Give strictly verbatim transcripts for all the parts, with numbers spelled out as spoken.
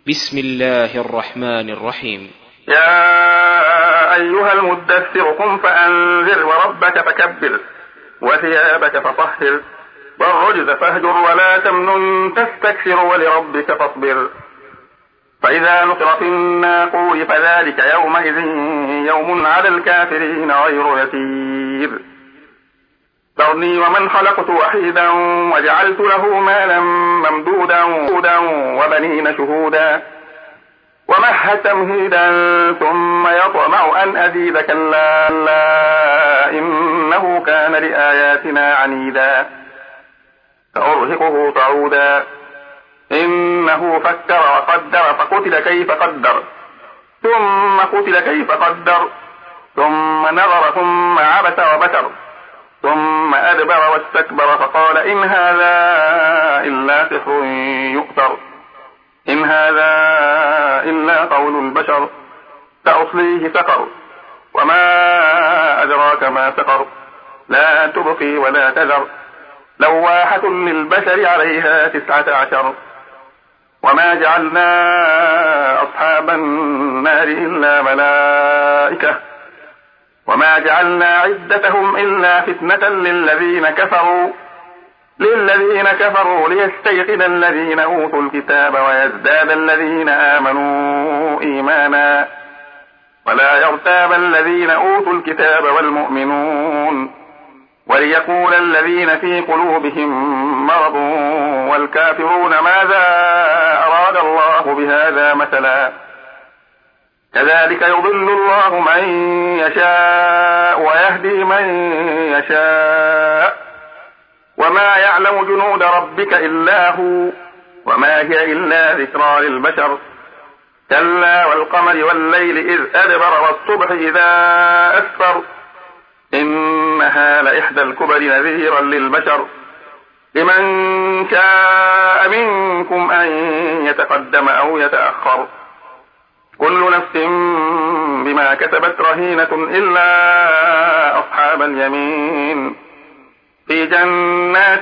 بسم الله الرحمن الرحيم. يا أيها المدثر قم فأنذر وربك فكبر وثيابك فطهر والرجز فاهجر ولا تمنن تستكثر ولربك فاصبر فإذا نقر في الناقور فذلك يومئذ يوم على الكافرين غير يسير ذرني ومن خلقت وحيدا وجعلت له مالا ممدودا وبنين شهودا ومهدت تمهيدا ثم يطمع أن أزيد كلا إنه كان لآياتنا عنيدا سأرهقه صعودا إنه فكر وقدر فقتل كيف قدر ثم قتل كيف قدر ثم نظر ثم عبس وبشر ثم أدبر واستكبر فقال إن هذا إلا سحر يؤثر إن هذا إلا قول البشر سأصليه سقر وما أدراك ما سقر لا تبقي ولا تذر لواحة للبشر عليها تسعة عشر وما جعلنا أصحاب النار إلا ملائكة وما جعلنا عدتهم إلا فتنة للذين كفروا للذين كفروا ليستيقن الذين أوتوا الكتاب ويزداد الذين آمنوا إيمانا ولا يرتاب الذين أوتوا الكتاب والمؤمنون وليقول الذين في قلوبهم مرض والكافرون ماذا أراد الله بهذا مثلا كذلك يضل الله من يشاء ويهدي من يشاء وما يعلم جنود ربك إلا هو وما هي إلا ذكرى للبشر كلا والقمر والليل إذ أدبر والصبح إذا أسفر إنها لإحدى الكبر نذيرا للبشر لمن شاء منكم أن يتقدم أو يتأخر كل نفس بما كسبت رهينة إلا أصحاب اليمين في جنات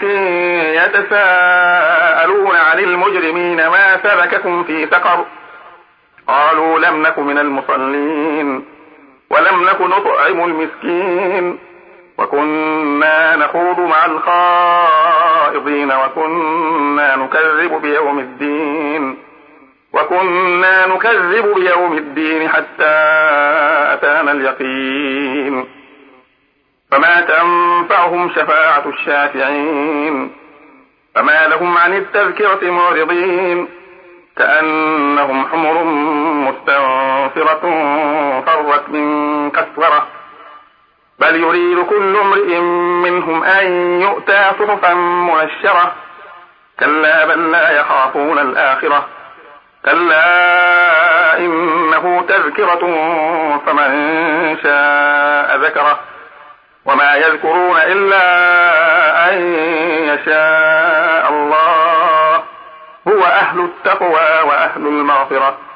يتساءلون عن المجرمين ما سلككم في سقر قالوا لم نك من المصلين ولم نك نطعم المسكين وكنا نخوض مع الخائضين وكنا نكذب بيوم الدين وكنا نكذب بيوم الدين حتى أتانا اليقين فما تنفعهم شفاعة الشافعين فما لهم عن التذكرة معرضين كأنهم حمر مستنفرة فرت من قسورة بل يريد كل امرئ منهم أن يؤتى صحفا منشرة كلا بل لا يخافون الآخرة كلا إنه تذكرة فمن شاء ذكره وما يذكرون إلا أن يشاء الله هو أهل التقوى وأهل المغفرة